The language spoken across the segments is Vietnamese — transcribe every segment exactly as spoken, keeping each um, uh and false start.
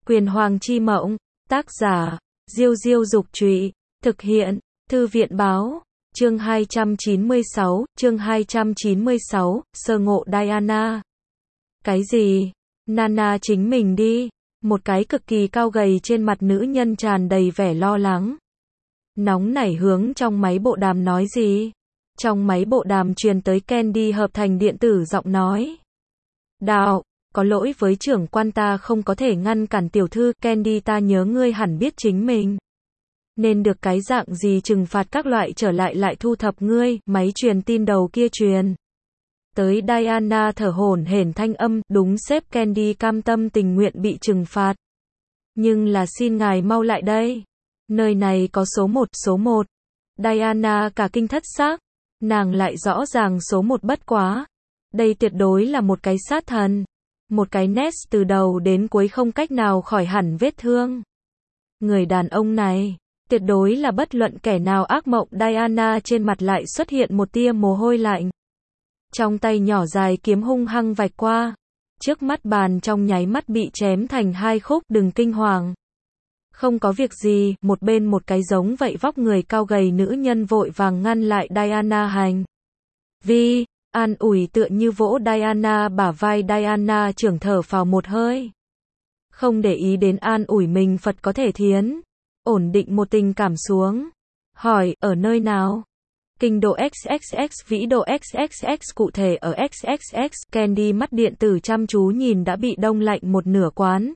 Quyền Hoàng chi mộng, tác giả, Diêu Diêu Dục Trụy, thực hiện, Thư viện Báo, chương hai trăm chín mươi sáu, chương hai trăm chín mươi sáu, sơ ngộ Diana. Cái gì? Nana chính mình đi. Một cái cực kỳ cao gầy trên mặt nữ nhân tràn đầy vẻ lo lắng. Nóng nảy hướng trong máy bộ đàm nói gì? Trong máy bộ đàm truyền tới Candy hợp thành điện tử giọng nói. Đạo, có lỗi với trưởng quan, ta không có thể ngăn cản tiểu thư. Candy, ta nhớ ngươi hẳn biết chính mình nên được cái dạng gì trừng phạt các loại, trở lại lại thu thập ngươi. Máy truyền tin đầu kia truyền tới Diana thở hổn hển thanh âm, đúng sếp. Candy cam tâm tình nguyện bị trừng phạt. Nhưng là xin ngài mau lại đây. Nơi này có số một, số một. Diana cả kinh thất xác. Nàng lại rõ ràng số một bất quá. Đây tuyệt đối là một cái sát thần. Một cái nest từ đầu đến cuối không cách nào khỏi hẳn vết thương. Người đàn ông này, tuyệt đối là bất luận kẻ nào ác mộng. Diana trên mặt lại xuất hiện một tia mồ hôi lạnh. Trong tay nhỏ dài kiếm hung hăng vạch qua. Trước mắt bàn trong nháy mắt bị chém thành hai khúc. Đừng kinh hoàng. Không có việc gì. Một bên một cái giống vậy vóc người cao gầy nữ nhân vội vàng ngăn lại Diana hành vi, an ủi tựa như vỗ Diana bả vai. Diana trưởng thở phào một hơi. Không để ý đến an ủi mình Phật có thể thiến. Ổn định một tình cảm xuống. Hỏi, ở nơi nào? Kinh độ ích ích ích, vĩ độ ích ích ích, cụ thể ở ích ích ích. Candy mắt điện tử chăm chú nhìn đã bị đông lạnh một nửa quán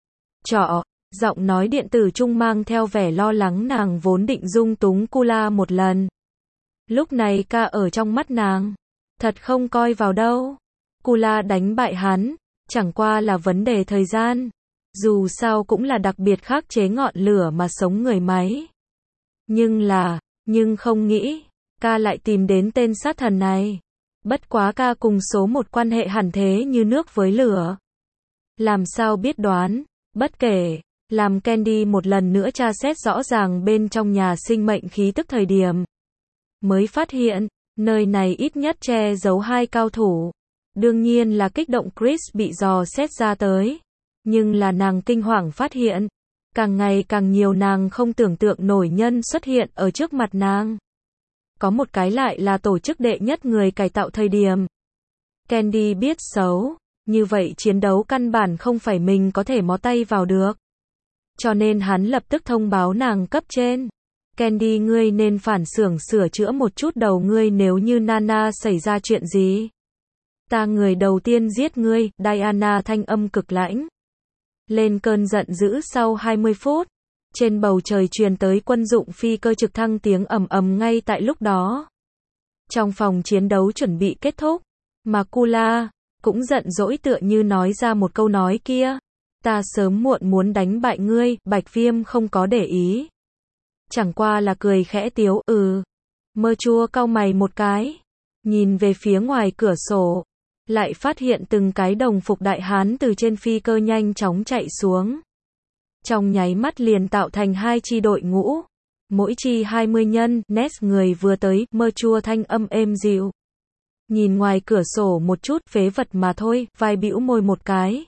trọ. Giọng nói điện tử trung mang theo vẻ lo lắng. Nàng vốn định dung túng Kula một lần. Lúc này ca ở trong mắt nàng thật không coi vào đâu. Kula đánh bại hắn chẳng qua là vấn đề thời gian. Dù sao cũng là đặc biệt khắc chế ngọn lửa mà sống người máy. Nhưng là, nhưng không nghĩ ca lại tìm đến tên sát thần này. Bất quá ca cùng số một quan hệ hẳn thế như nước với lửa. Làm sao biết đoán. Bất kể, làm Candy một lần nữa tra xét rõ ràng bên trong nhà sinh mệnh khí tức thời điểm. Mới phát hiện, nơi này ít nhất che giấu hai cao thủ. Đương nhiên là kích động Chris bị dò xét ra tới. Nhưng là nàng kinh hoàng phát hiện. Càng ngày càng nhiều nàng không tưởng tượng nổi nhân xuất hiện ở trước mặt nàng. Có một cái lại là tổ chức đệ nhất người cải tạo thời điểm. Candy biết xấu. Như vậy chiến đấu căn bản không phải mình có thể mó tay vào được. Cho nên hắn lập tức thông báo nàng cấp trên. Candy, ngươi nên phản xưởng sửa chữa một chút đầu ngươi, nếu như Nana xảy ra chuyện gì. Ta người đầu tiên giết ngươi. Diana thanh âm cực lãnh. Lên cơn giận dữ. Sau hai mươi phút, trên bầu trời truyền tới quân dụng phi cơ trực thăng tiếng ầm ầm ngay tại lúc đó. Trong phòng chiến đấu chuẩn bị kết thúc, mà Kula cũng giận dỗi tựa như nói ra một câu nói kia. Ta sớm muộn muốn đánh bại ngươi. Bạch Viêm không có để ý. Chẳng qua là cười khẽ tiếu. Ừ. Mơ chua cau mày một cái. Nhìn về phía ngoài cửa sổ. Lại phát hiện từng cái đồng phục đại hán từ trên phi cơ nhanh chóng chạy xuống. Trong nháy mắt liền tạo thành hai chi đội ngũ. Mỗi chi hai mươi nhân. Nest người vừa tới. Mơ chua thanh âm êm dịu. Nhìn ngoài cửa sổ một chút. Phế vật mà thôi. Vai bĩu môi một cái.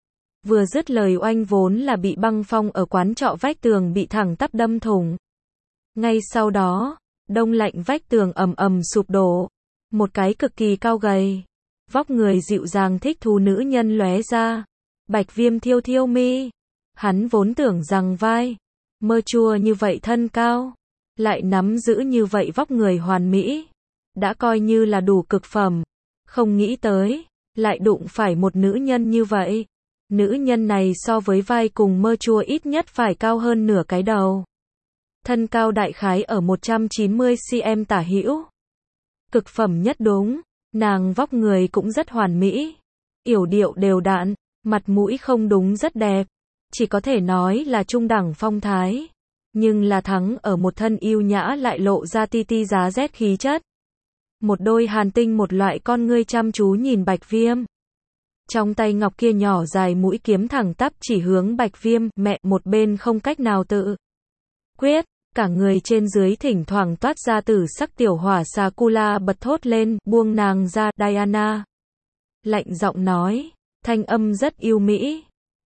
Vừa dứt lời oanh vốn là bị băng phong ở quán trọ vách tường bị thẳng tắp đâm thủng. Ngay sau đó, đông lạnh vách tường ầm ầm sụp đổ. Một cái cực kỳ cao gầy, vóc người dịu dàng thích thú nữ nhân lóe ra. Bạch Viêm thiêu thiêu mi. Hắn vốn tưởng rằng vai Mơ chua như vậy thân cao, lại nắm giữ như vậy vóc người hoàn mỹ, đã coi như là đủ cực phẩm. Không nghĩ tới, lại đụng phải một nữ nhân như vậy. Nữ nhân này so với vai cùng Mơ chua ít nhất phải cao hơn nửa cái đầu. Thân cao đại khái ở một trăm chín mươi xăng-ti-mét tả hữu. Cực phẩm nhất đúng. Nàng vóc người cũng rất hoàn mỹ. Yểu điệu đều đặn. Mặt mũi không đúng rất đẹp. Chỉ có thể nói là trung đẳng phong thái. Nhưng là thắng ở một thân yêu nhã lại lộ ra ti ti giá rét khí chất. Một đôi hàn tinh một loại con ngươi chăm chú nhìn Bạch Viêm. Trong tay ngọc kia nhỏ dài mũi kiếm thẳng tắp chỉ hướng Bạch Viêm. Mẹ, một bên không cách nào tự quyết. Cả người trên dưới thỉnh thoảng toát ra tử sắc tiểu hỏa xà. Kula bật thốt lên, buông nàng ra. Diana lạnh giọng nói, thanh âm rất yêu mỹ.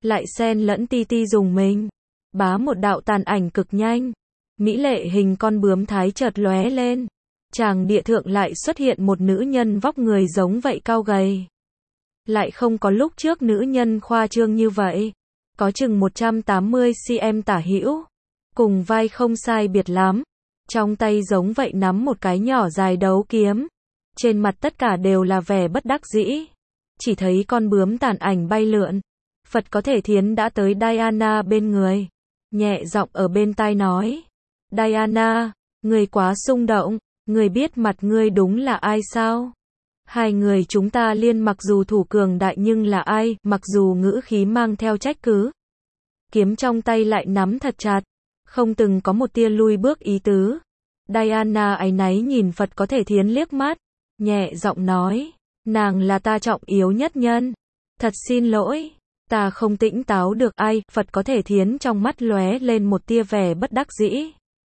lại xen lẫn ti ti dùng mình. Bá một đạo tàn ảnh cực nhanh. Mỹ lệ hình con bướm thái chợt lóe lên. Tràng địa thượng lại xuất hiện một nữ nhân vóc người giống vậy cao gầy. Lại không có lúc trước nữ nhân khoa trương như vậy. Có chừng một trăm tám mươi xăng-ti-mét tả hữu. Cùng vai không sai biệt lắm. Trong tay giống vậy nắm một cái nhỏ dài đấu kiếm. Trên mặt tất cả đều là vẻ bất đắc dĩ. Chỉ thấy con bướm tàn ảnh bay lượn. Phật có thể thiến đã tới Diana bên người. Nhẹ giọng ở bên tai nói. Diana, người quá xung động. Người biết mặt ngươi đúng là ai sao? Hai người chúng ta liên mặc dù thủ cường đại nhưng là ai, mặc dù ngữ khí mang theo trách cứ. Kiếm trong tay lại nắm thật chặt. Không từng có một tia lui bước ý tứ. Diana áy náy nhìn Phật có thể thiến liếc mắt. Nhẹ giọng nói. Nàng là ta trọng yếu nhất nhân. Thật xin lỗi. Ta không tỉnh táo được ai. Phật có thể thiến trong mắt lóe lên một tia vẻ bất đắc dĩ.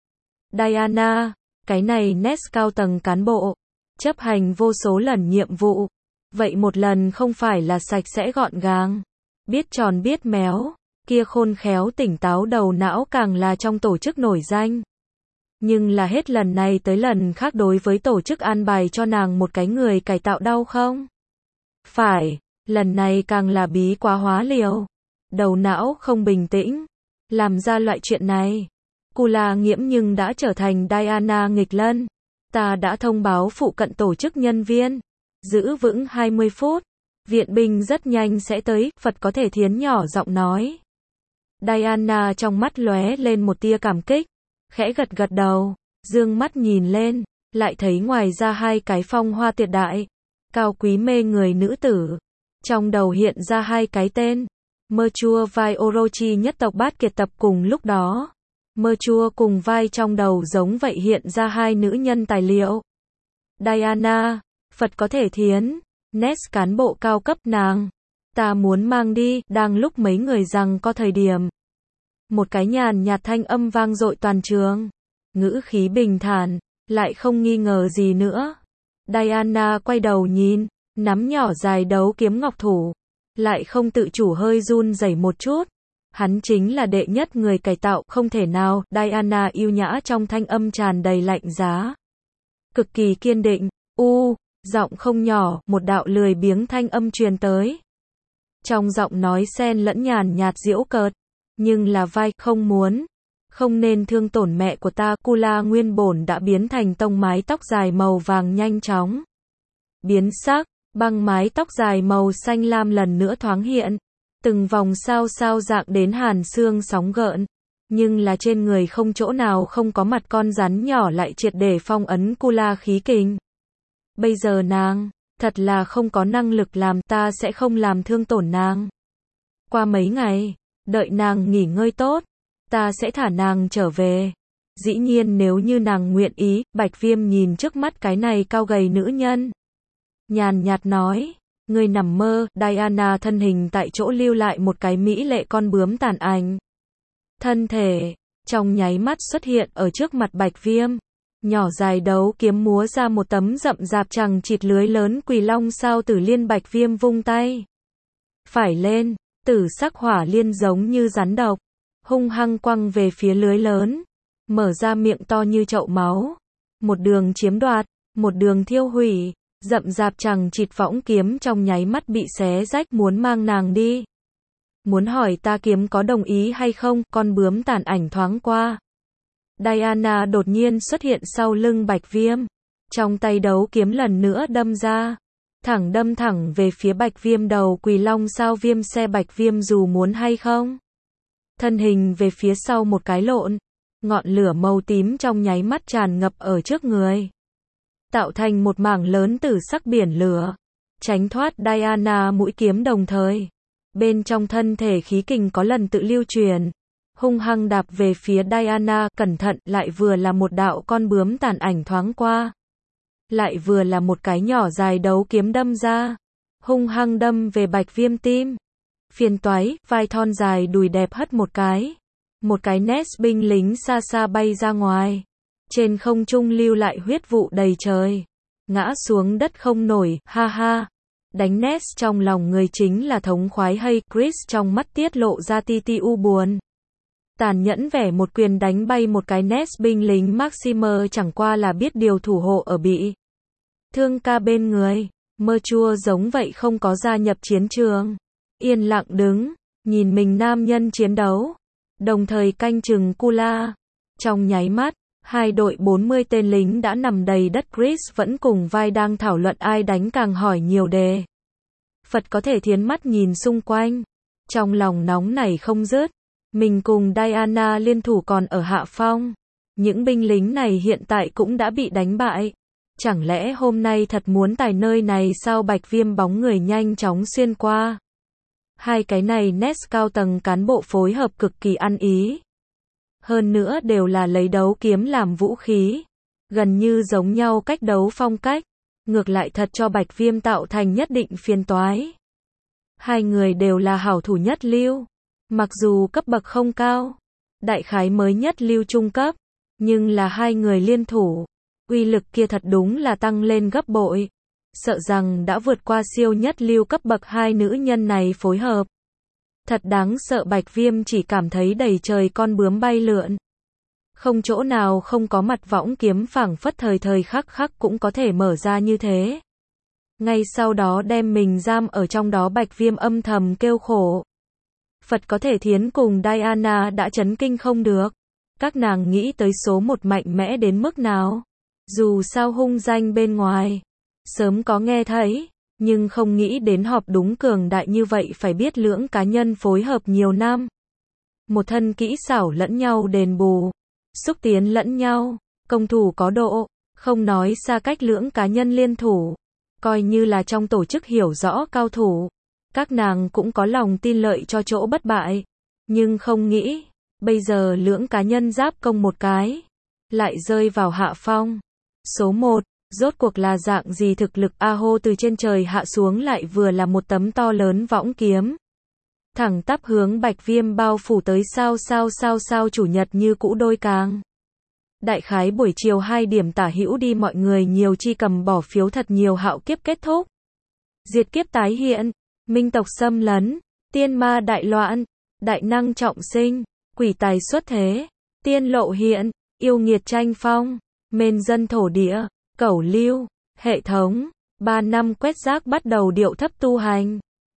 Diana. Cái này Nest cao tầng cán bộ. Chấp hành vô số lần nhiệm vụ. Vậy một lần không phải là sạch sẽ gọn gàng. Biết tròn biết méo. Kia khôn khéo tỉnh táo đầu não càng là trong tổ chức nổi danh. Nhưng là hết lần này tới lần khác đối với tổ chức an bài cho nàng một cái người cải tạo đau không? Phải, lần này càng là bí quá hóa liều. Đầu não không bình tĩnh. Làm ra loại chuyện này. Kula nghiễm nhưng đã trở thành Diana nghịch lân. Ta đã thông báo phụ cận tổ chức nhân viên. Giữ vững hai mươi phút. Viện binh rất nhanh sẽ tới. Phật có thể thiến nhỏ giọng nói. Diana trong mắt lóe lên một tia cảm kích. Khẽ gật gật đầu. Dương mắt nhìn lên. Lại thấy ngoài ra hai cái phong hoa tuyệt đại. Cao quý mê người nữ tử. Trong đầu hiện ra hai cái tên. Mơ chua vai Orochi nhất tộc Bát Kiệt tập cùng lúc đó. Mơ chua cùng vai trong đầu giống vậy hiện ra hai nữ nhân tài liệu. Diana, Phật có thể thiến, Nest cán bộ cao cấp nàng. Ta muốn mang đi, đang lúc mấy người rằng có thời điểm. Một cái nhàn nhạt thanh âm vang dội toàn trường. Ngữ khí bình thản, lại không nghi ngờ gì nữa. Diana quay đầu nhìn, nắm nhỏ dài đấu kiếm ngọc thủ. Lại không tự chủ hơi run rẩy một chút. Hắn chính là đệ nhất người cải tạo, không thể nào. Diana yêu nhã trong thanh âm tràn đầy lạnh giá. Cực kỳ kiên định. U, giọng không nhỏ, một đạo lười biếng thanh âm truyền tới. Trong giọng nói xen lẫn nhàn nhạt giễu cợt. Nhưng là vai, không muốn. Không nên thương tổn mẹ của ta. Kula nguyên bổn đã biến thành tông mái tóc dài màu vàng nhanh chóng. Biến sắc, băng mái tóc dài màu xanh lam lần nữa thoáng hiện. Từng vòng sao sao dạng đến hàn xương sóng gợn. Nhưng là trên người không chỗ nào không có mặt con rắn nhỏ lại triệt để phong ấn Kula khí kình. Bây giờ nàng, thật là không có năng lực làm, ta sẽ không làm thương tổn nàng. Qua mấy ngày, đợi nàng nghỉ ngơi tốt, ta sẽ thả nàng trở về. Dĩ nhiên nếu như nàng nguyện ý. Bạch Viêm nhìn trước mắt cái này cao gầy nữ nhân. Nhàn nhạt nói. Ngươi nằm mơ. Diana thân hình tại chỗ lưu lại một cái mỹ lệ con bướm tàn ảnh. Thân thể, trong nháy mắt xuất hiện ở trước mặt Bạch Viêm. Nhỏ dài đấu kiếm múa ra một tấm rậm rạp chằng chịt lưới lớn quỳ long sao tử liên. Bạch Viêm vung tay phải lên, tử sắc hỏa liên giống như rắn độc, hung hăng quăng về phía lưới lớn, mở ra miệng to như chậu máu. Một đường chiếm đoạt, một đường thiêu hủy. Rậm rạp chằng chịt võng kiếm trong nháy mắt bị xé rách, muốn mang nàng đi. Muốn hỏi ta kiếm có đồng ý hay không? Con bướm tàn ảnh thoáng qua. Diana đột nhiên xuất hiện sau lưng Bạch Viêm. Trong tay đấu kiếm lần nữa đâm ra. Thẳng đâm thẳng về phía Bạch Viêm đầu quỳ long sao viêm xe. Bạch Viêm dù muốn hay không. Thân hình về phía sau một cái lộn. Ngọn lửa màu tím trong nháy mắt tràn ngập ở trước người. Tạo thành một mảng lớn tử sắc biển lửa. Tránh thoát Diana mũi kiếm đồng thời. Bên trong thân thể khí kình có lần tự lưu truyền. Hung hăng đạp về phía Diana, cẩn thận, lại vừa là một đạo con bướm tàn ảnh thoáng qua. Lại vừa là một cái nhỏ dài đấu kiếm đâm ra. Hung hăng đâm về Bạch Viêm tim. Phiền toái, vai thon dài đùi đẹp hất một cái. Một cái Nest binh lính xa xa bay ra ngoài. Trên không trung lưu lại huyết vụ đầy trời. Ngã xuống đất không nổi, ha ha. Đánh Ness trong lòng người chính là thống khoái hay Chris trong mắt tiết lộ ra ti ti u buồn. Tàn nhẫn vẻ một quyền đánh bay một cái Ness binh lính Maximer chẳng qua là biết điều thủ hộ ở bị thương ca bên người. Mơ chua giống vậy không có gia nhập chiến trường. Yên lặng đứng, nhìn mình nam nhân chiến đấu. Đồng thời canh chừng Kula. Trong nháy mắt, hai đội bốn mươi tên lính đã nằm đầy đất. Chris vẫn cùng vai đang thảo luận ai đánh càng hỏi nhiều đề. Phật có thể thiến mắt nhìn xung quanh. Trong lòng nóng nảy không dứt. Mình cùng Diana liên thủ còn ở hạ phong. Những binh lính này hiện tại cũng đã bị đánh bại. Chẳng lẽ hôm nay thật muốn tài nơi này sao? Bạch Viêm bóng người nhanh chóng xuyên qua. Hai cái này Ness cao tầng cán bộ phối hợp cực kỳ ăn ý. Hơn nữa đều là lấy đấu kiếm làm vũ khí. Gần như giống nhau cách đấu phong cách. Ngược lại thật cho Bạch Viêm tạo thành nhất định phiền toái. Hai người đều là hảo thủ nhất lưu. Mặc dù cấp bậc không cao. Đại khái mới nhất lưu trung cấp. Nhưng là hai người liên thủ. Uy lực kia thật đúng là tăng lên gấp bội. Sợ rằng đã vượt qua siêu nhất lưu cấp bậc hai nữ nhân này phối hợp. Thật đáng sợ. Bạch Viêm chỉ cảm thấy đầy trời con bướm bay lượn. Không chỗ nào không có mặt võng kiếm phảng phất thời thời khắc khắc cũng có thể mở ra như thế. Ngay sau đó đem mình giam ở trong đó. Bạch Viêm âm thầm kêu khổ. Phật có thể thiến cùng Diana đã chấn kinh không được. Các nàng nghĩ tới số một mạnh mẽ đến mức nào. Dù sao hung danh bên ngoài. Sớm có nghe thấy. Nhưng không nghĩ đến họp đúng cường đại như vậy. Phải biết lưỡng cá nhân phối hợp nhiều năm. Một thân kỹ xảo lẫn nhau đền bù. Xúc tiến lẫn nhau. Công thủ có độ. Không nói xa cách lưỡng cá nhân liên thủ. Coi như là trong tổ chức hiểu rõ cao thủ. Các nàng cũng có lòng tin lợi cho chỗ bất bại. Nhưng không nghĩ. Bây giờ lưỡng cá nhân giáp công một cái. Lại rơi vào hạ phong. Số một. Rốt cuộc là dạng gì thực lực? A hô từ trên trời hạ xuống lại vừa là một tấm to lớn võng kiếm. Thẳng tắp hướng Bạch Viêm bao phủ tới. Sao sao sao sao chủ nhật như cũ đôi càng. Đại khái buổi chiều hai điểm tả hữu đi. Mọi người nhiều chi cầm bỏ phiếu thật nhiều. Hạo kiếp kết thúc. Diệt kiếp tái hiện. Minh tộc xâm lấn. Tiên ma đại loạn. Đại năng trọng sinh. Quỷ tài xuất thế. Tiên lộ hiện. Yêu nghiệt tranh phong. Mên dân thổ địa. Cẩu lưu. Hệ thống. Ba năm quét rác bắt đầu điệu thấp tu hành.